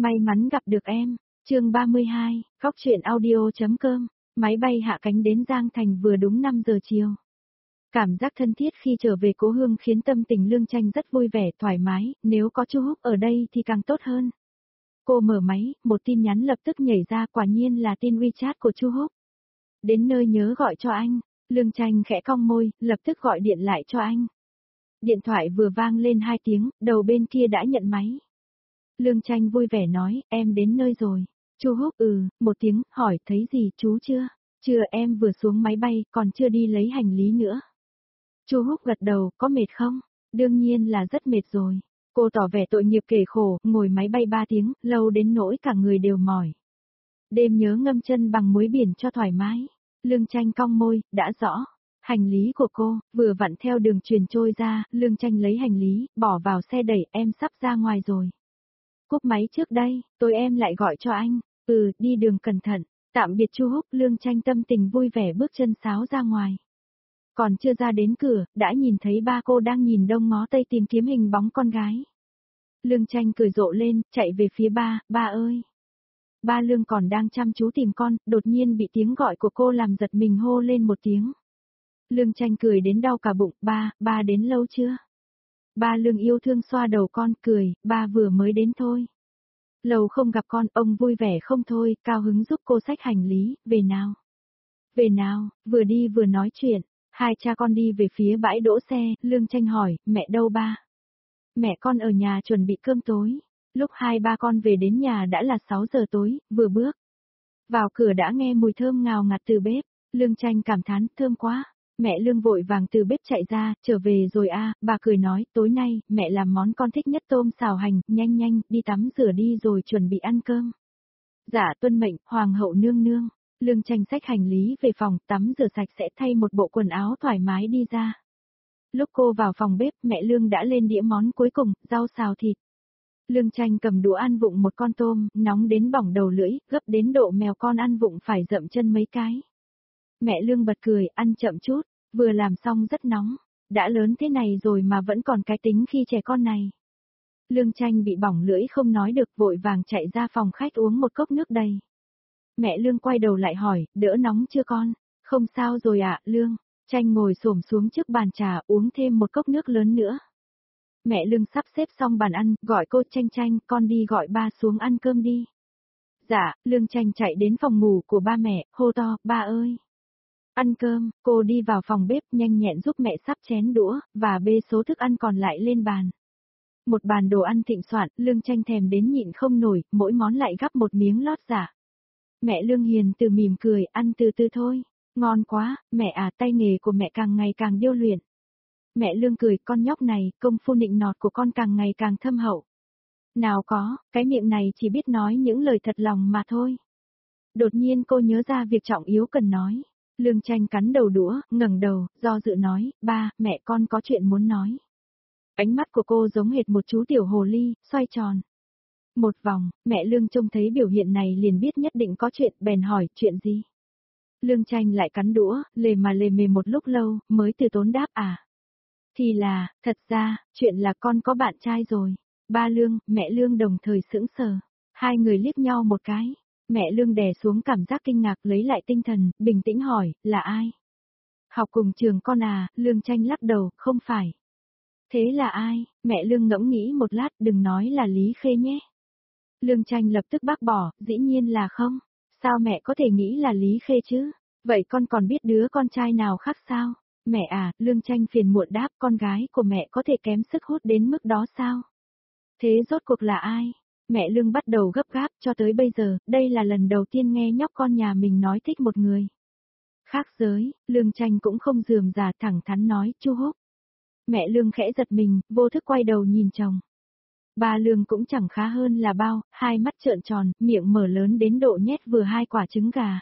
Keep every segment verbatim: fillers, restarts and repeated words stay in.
May mắn gặp được em. Chương ba mươi hai, Góc truyện audio.com. Máy bay hạ cánh đến Giang Thành vừa đúng năm giờ chiều. Cảm giác thân thiết khi trở về cố hương khiến tâm tình Lương Tranh rất vui vẻ, thoải mái, nếu có Chu Húc ở đây thì càng tốt hơn. Cô mở máy, một tin nhắn lập tức nhảy ra, quả nhiên là tin WeChat của Chu Húc. Đến nơi nhớ gọi cho anh. Lương Tranh khẽ cong môi, lập tức gọi điện lại cho anh. Điện thoại vừa vang lên hai tiếng, đầu bên kia đã nhận máy. Lương Tranh vui vẻ nói, em đến nơi rồi. Chu Húc ừ, một tiếng, hỏi thấy gì chú chưa? Chưa, em vừa xuống máy bay, còn chưa đi lấy hành lý nữa. Chu Húc gật đầu, có mệt không? Đương nhiên là rất mệt rồi. Cô tỏ vẻ tội nghiệp kể khổ, ngồi máy bay ba tiếng, lâu đến nỗi cả người đều mỏi. Đêm nhớ ngâm chân bằng muối biển cho thoải mái. Lương Tranh cong môi, đã rõ. Hành lý của cô, vừa vặn theo đường truyền trôi ra, Lương Tranh lấy hành lý, bỏ vào xe đẩy, em sắp ra ngoài rồi. Cúp máy trước đây, tôi em lại gọi cho anh. Ừ, đi đường cẩn thận. Tạm biệt Chu Húc, Lương Tranh tâm tình vui vẻ bước chân sáo ra ngoài. Còn chưa ra đến cửa, đã nhìn thấy ba cô đang nhìn đông ngó tây tìm kiếm hình bóng con gái. Lương Tranh cười rộ lên, chạy về phía ba, ba ơi. Ba Lương còn đang chăm chú tìm con, đột nhiên bị tiếng gọi của cô làm giật mình hô lên một tiếng. Lương Tranh cười đến đau cả bụng, ba, ba đến lâu chưa? Ba Lương yêu thương xoa đầu con, cười, ba vừa mới đến thôi. Lâu không gặp con, ông vui vẻ không thôi, cao hứng giúp cô xách hành lý, về nào. Về nào, vừa đi vừa nói chuyện, hai cha con đi về phía bãi đỗ xe, Lương Tranh hỏi, mẹ đâu ba? Mẹ con ở nhà chuẩn bị cơm tối. Lúc hai ba con về đến nhà đã là sáu giờ tối, vừa bước vào cửa đã nghe mùi thơm ngào ngạt từ bếp, Lương Tranh cảm thán, thơm quá. Mẹ Lương vội vàng từ bếp chạy ra, trở về rồi à, bà cười nói, tối nay, mẹ làm món con thích nhất tôm xào hành, nhanh nhanh, đi tắm rửa đi rồi chuẩn bị ăn cơm. Dạ tuân mệnh, hoàng hậu nương nương. Lương Tranh xách hành lý về phòng, tắm rửa sạch sẽ thay một bộ quần áo thoải mái đi ra. Lúc cô vào phòng bếp, mẹ Lương đã lên đĩa món cuối cùng, rau xào thịt. Lương Tranh cầm đũa ăn vụng một con tôm, nóng đến bỏng đầu lưỡi, gấp đến độ mèo con ăn vụng phải dậm chân mấy cái. Mẹ Lương bật cười, ăn chậm chút, vừa làm xong rất nóng, đã lớn thế này rồi mà vẫn còn cái tính khi trẻ con này. Lương Tranh bị bỏng lưỡi không nói được, vội vàng chạy ra phòng khách uống một cốc nước đầy. Mẹ Lương quay đầu lại hỏi, đỡ nóng chưa con? Không sao rồi ạ, Lương. Tranh ngồi xổm xuống trước bàn trà, uống thêm một cốc nước lớn nữa. Mẹ Lương sắp xếp xong bàn ăn, gọi cô, Tranh Tranh, con đi gọi ba xuống ăn cơm đi. Dạ, Lương Tranh chạy đến phòng ngủ của ba mẹ, hô to, ba ơi. Ăn cơm, cô đi vào phòng bếp nhanh nhẹn giúp mẹ sắp chén đũa, và bê số thức ăn còn lại lên bàn. Một bàn đồ ăn thịnh soạn, Lương Tranh thèm đến nhịn không nổi, mỗi món lại gắp một miếng lót dạ. Mẹ Lương hiền từ mỉm cười, ăn từ từ thôi. Ngon quá, mẹ à, tay nghề của mẹ càng ngày càng điêu luyện. Mẹ Lương cười, con nhóc này, công phu nịnh nọt của con càng ngày càng thâm hậu. Nào có, cái miệng này chỉ biết nói những lời thật lòng mà thôi. Đột nhiên cô nhớ ra việc trọng yếu cần nói. Lương Tranh cắn đầu đũa, ngẩng đầu, do dự nói, ba, mẹ con có chuyện muốn nói. Ánh mắt của cô giống hệt một chú tiểu hồ ly, xoay tròn. Một vòng, mẹ Lương trông thấy biểu hiện này liền biết nhất định có chuyện, bèn hỏi, chuyện gì? Lương Tranh lại cắn đũa, lề mà lề mề một lúc lâu, mới từ tốn đáp à. Thì là, thật ra, chuyện là con có bạn trai rồi. Ba Lương, mẹ Lương đồng thời sững sờ. Hai người liếc nhau một cái. Mẹ Lương đè xuống cảm giác kinh ngạc, lấy lại tinh thần, bình tĩnh hỏi, là ai? Học cùng trường con à, Lương Tranh lắc đầu, không phải. Thế là ai? Mẹ Lương ngẫm nghĩ một lát, đừng nói là Lý Khê nhé. Lương Tranh lập tức bác bỏ, dĩ nhiên là không. Sao mẹ có thể nghĩ là Lý Khê chứ? Vậy con còn biết đứa con trai nào khác sao? Mẹ à, Lương Tranh phiền muộn đáp, con gái của mẹ có thể kém sức hút đến mức đó sao? Thế rốt cuộc là ai? Mẹ Lương bắt đầu gấp gáp, cho tới bây giờ, đây là lần đầu tiên nghe nhóc con nhà mình nói thích một người. Khác giới, Lương Tranh cũng không rườm rà, thẳng thắn nói, Chu Húc. Mẹ Lương khẽ giật mình, vô thức quay đầu nhìn chồng. Ba Lương cũng chẳng khá hơn là bao, hai mắt trợn tròn, miệng mở lớn đến độ nhét vừa hai quả trứng gà.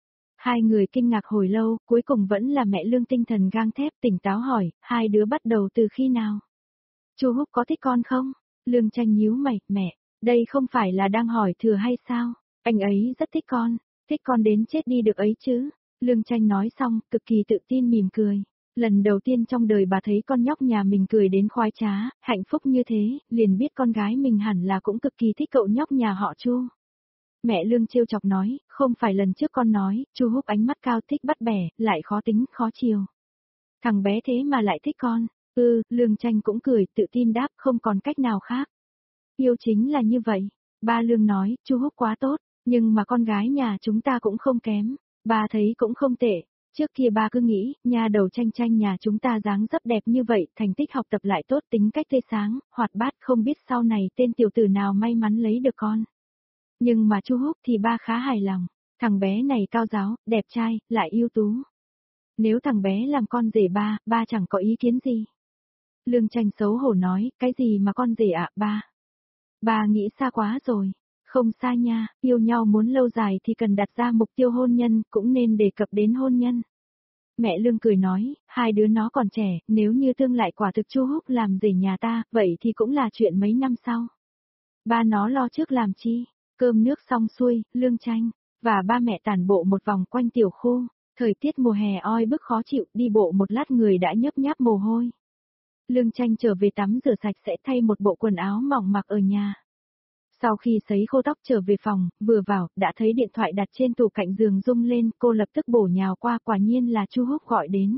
Hai người kinh ngạc hồi lâu, cuối cùng vẫn là mẹ Lương tinh thần gang thép tỉnh táo hỏi, hai đứa bắt đầu từ khi nào? Chu Húc có thích con không? Lương Tranh nhíu mày, mẹ, đây không phải là đang hỏi thừa hay sao? Anh ấy rất thích con, thích con đến chết đi được ấy chứ. Lương Tranh nói xong, cực kỳ tự tin mỉm cười. Lần đầu tiên trong đời bà thấy con nhóc nhà mình cười đến khoái trá, hạnh phúc như thế, liền biết con gái mình hẳn là cũng cực kỳ thích cậu nhóc nhà họ Chu. Mẹ Lương trêu chọc nói, không phải lần trước con nói, Chu Húc ánh mắt cao thích bắt bẻ, lại khó tính, khó chiều. Thằng bé thế mà lại thích con. Ừ, Lương Tranh cũng cười, tự tin đáp, không còn cách nào khác. Yêu chính là như vậy. Ba Lương nói, Chu Húc quá tốt, nhưng mà con gái nhà chúng ta cũng không kém. Ba thấy cũng không tệ. Trước kia ba cứ nghĩ, nhà đầu Tranh Tranh nhà chúng ta dáng dấp đẹp như vậy, thành tích học tập lại tốt, tính cách tươi sáng, hoạt bát, không biết sau này tên tiểu tử nào may mắn lấy được con. Nhưng mà Chu Húc thì ba khá hài lòng. Thằng bé này cao giáo, đẹp trai, lại ưu tú. Nếu thằng bé làm con rể ba, ba chẳng có ý kiến gì. Lương Tranh xấu hổ nói, cái gì mà con rể ạ, ba? Ba nghĩ xa quá rồi. Không xa nha, yêu nhau muốn lâu dài thì cần đặt ra mục tiêu hôn nhân, cũng nên đề cập đến hôn nhân. Mẹ Lương cười nói, hai đứa nó còn trẻ, nếu như tương lai quả thực Chu Húc làm rể nhà ta, vậy thì cũng là chuyện mấy năm sau. Ba nó lo trước làm chi? Cơm nước xong xuôi, Lương Tranh và ba mẹ tản bộ một vòng quanh tiểu khu. Thời tiết mùa hè oi bức khó chịu, đi bộ một lát người đã nhấp nháp mồ hôi. Lương Tranh trở về tắm rửa sạch sẽ thay một bộ quần áo mỏng mặc ở nhà. Sau khi sấy khô tóc trở về phòng, vừa vào, đã thấy điện thoại đặt trên tủ cạnh giường rung lên, cô lập tức bổ nhào qua, quả nhiên là Chu Húc gọi đến.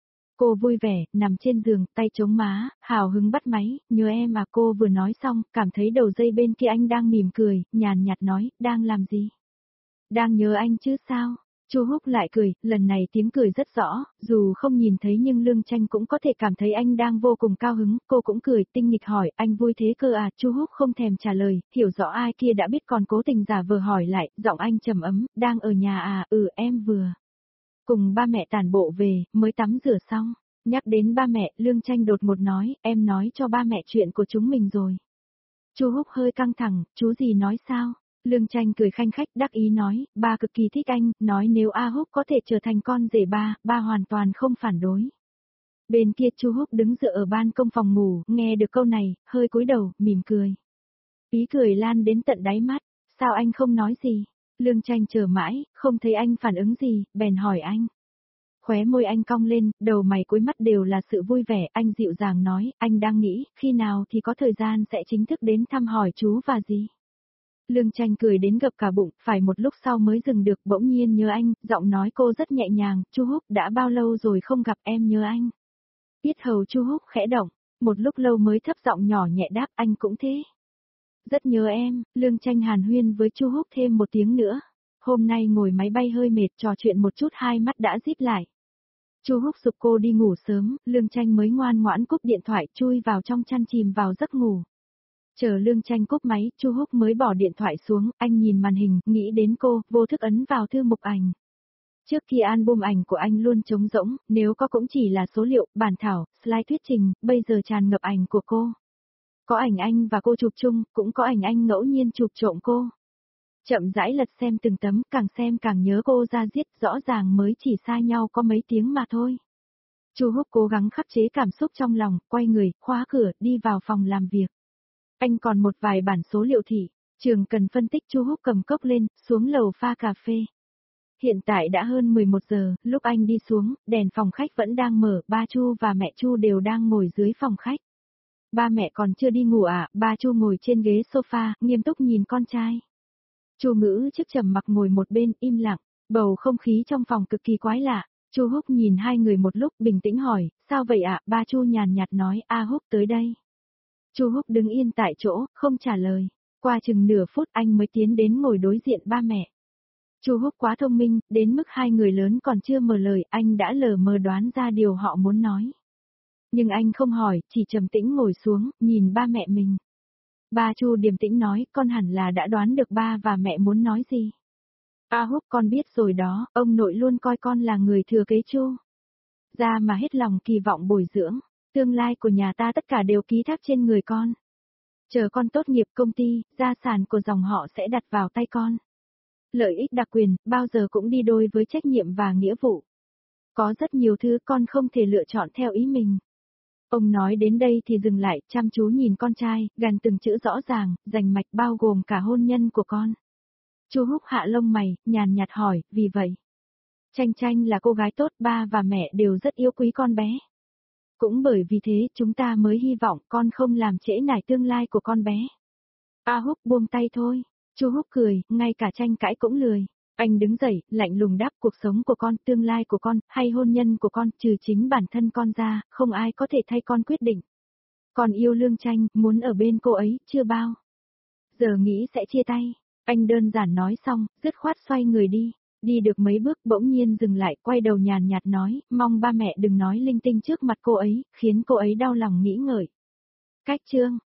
Cô vui vẻ, nằm trên giường, tay chống má, hào hứng bắt máy, nhớ em à, cô vừa nói xong, cảm thấy đầu dây bên kia anh đang mỉm cười, nhàn nhạt nói, đang làm gì? Đang nhớ anh chứ sao? Chu Húc lại cười, lần này tiếng cười rất rõ, dù không nhìn thấy nhưng Lương Tranh cũng có thể cảm thấy anh đang vô cùng cao hứng, cô cũng cười, tinh nghịch hỏi, anh vui thế cơ à? Chu Húc không thèm trả lời, hiểu rõ ai kia đã biết còn cố tình giả vờ hỏi lại, giọng anh trầm ấm, đang ở nhà à? Ừ, em vừa cùng ba mẹ tản bộ về, mới tắm rửa xong. Nhắc đến ba mẹ, Lương Tranh đột ngột nói, em nói cho ba mẹ chuyện của chúng mình rồi. Chu Húc hơi căng thẳng, chú gì nói sao? Lương Tranh cười khanh khách đắc ý nói, ba cực kỳ thích anh, nói nếu A Húc có thể trở thành con rể ba, ba hoàn toàn không phản đối. Bên kia Chu Húc đứng dựa ở ban công phòng ngủ, nghe được câu này, hơi cúi đầu, mỉm cười. Ý cười lan đến tận đáy mắt, sao anh không nói gì? Lương Tranh chờ mãi, không thấy anh phản ứng gì, bèn hỏi anh. Khóe môi anh cong lên, đầu mày cuối mắt đều là sự vui vẻ, anh dịu dàng nói, anh đang nghĩ, khi nào thì có thời gian sẽ chính thức đến thăm hỏi chú và gì. Lương Tranh cười đến gập cả bụng, phải một lúc sau mới dừng được, bỗng nhiên nhớ anh, giọng nói cô rất nhẹ nhàng, Chu Húc đã bao lâu rồi không gặp em nhớ anh. Yết hầu Chu Húc khẽ động, một lúc lâu mới thấp giọng nhỏ nhẹ đáp anh cũng thế. Rất nhớ em, Lương Tranh hàn huyên với Chu Húc thêm một tiếng nữa. Hôm nay ngồi máy bay hơi mệt trò chuyện một chút hai mắt đã díp lại. Chu Húc giục cô đi ngủ sớm, Lương Tranh mới ngoan ngoãn cúp điện thoại chui vào trong chăn chìm vào giấc ngủ. Chờ Lương Tranh cúp máy, Chu Húc mới bỏ điện thoại xuống, anh nhìn màn hình, nghĩ đến cô, vô thức ấn vào thư mục ảnh. Trước kia album ảnh của anh luôn trống rỗng, nếu có cũng chỉ là số liệu, bản thảo, slide thuyết trình, bây giờ tràn ngập ảnh của cô. Có ảnh anh và cô chụp chung, cũng có ảnh anh ngẫu nhiên chụp trộm cô. Chậm rãi lật xem từng tấm, càng xem càng nhớ cô ra diết, rõ ràng mới chỉ xa nhau có mấy tiếng mà thôi. Chu Húc cố gắng khắc chế cảm xúc trong lòng, quay người, khóa cửa, đi vào phòng làm việc. Anh còn một vài bản số liệu thị, trường cần phân tích. Chu Húc cầm cốc lên, xuống lầu pha cà phê. Hiện tại đã hơn mười một giờ, lúc anh đi xuống, đèn phòng khách vẫn đang mở, ba Chu và mẹ Chu đều đang ngồi dưới phòng khách. Ba mẹ còn chưa đi ngủ à? Ba Chu ngồi trên ghế sofa, nghiêm túc nhìn con trai. Chu Ngữ trước trầm mặc ngồi một bên, im lặng, bầu không khí trong phòng cực kỳ quái lạ. Chu Húc nhìn hai người một lúc, bình tĩnh hỏi, sao vậy ạ? Ba Chu nhàn nhạt nói, A Húc tới đây. Chu Húc đứng yên tại chỗ, không trả lời. Qua chừng nửa phút anh mới tiến đến ngồi đối diện ba mẹ. Chu Húc quá thông minh, đến mức hai người lớn còn chưa mở lời, anh đã lờ mờ đoán ra điều họ muốn nói. Nhưng anh không hỏi, chỉ trầm tĩnh ngồi xuống, nhìn ba mẹ mình. Ba Chu điềm tĩnh nói, con hẳn là đã đoán được ba và mẹ muốn nói gì. A Húc con biết rồi đó, ông nội luôn coi con là người thừa kế Chu. Ra mà hết lòng kỳ vọng bồi dưỡng, tương lai của nhà ta tất cả đều ký thác trên người con. Chờ con tốt nghiệp công ty, gia sản của dòng họ sẽ đặt vào tay con. Lợi ích đặc quyền, bao giờ cũng đi đôi với trách nhiệm và nghĩa vụ. Có rất nhiều thứ con không thể lựa chọn theo ý mình. Ông nói đến đây thì dừng lại, chăm chú nhìn con trai, gần từng chữ rõ ràng, rành mạch bao gồm cả hôn nhân của con. Chu Húc hạ lông mày, nhàn nhạt hỏi, vì vậy. Tranh Tranh là cô gái tốt, ba và mẹ đều rất yêu quý con bé. Cũng bởi vì thế chúng ta mới hy vọng con không làm trễ nải tương lai của con bé. A Húc buông tay thôi. Chu Húc cười, ngay cả tranh cãi cũng lười. Anh đứng dậy, lạnh lùng đáp, cuộc sống của con, tương lai của con, hay hôn nhân của con, trừ chính bản thân con ra, không ai có thể thay con quyết định. Con yêu Lương Tranh, muốn ở bên cô ấy, chưa bao giờ nghĩ sẽ chia tay. Anh đơn giản nói xong, dứt khoát xoay người đi. Đi được mấy bước bỗng nhiên dừng lại, quay đầu nhàn nhạt nói, mong ba mẹ đừng nói linh tinh trước mặt cô ấy, khiến cô ấy đau lòng nghĩ ngợi. Cách chương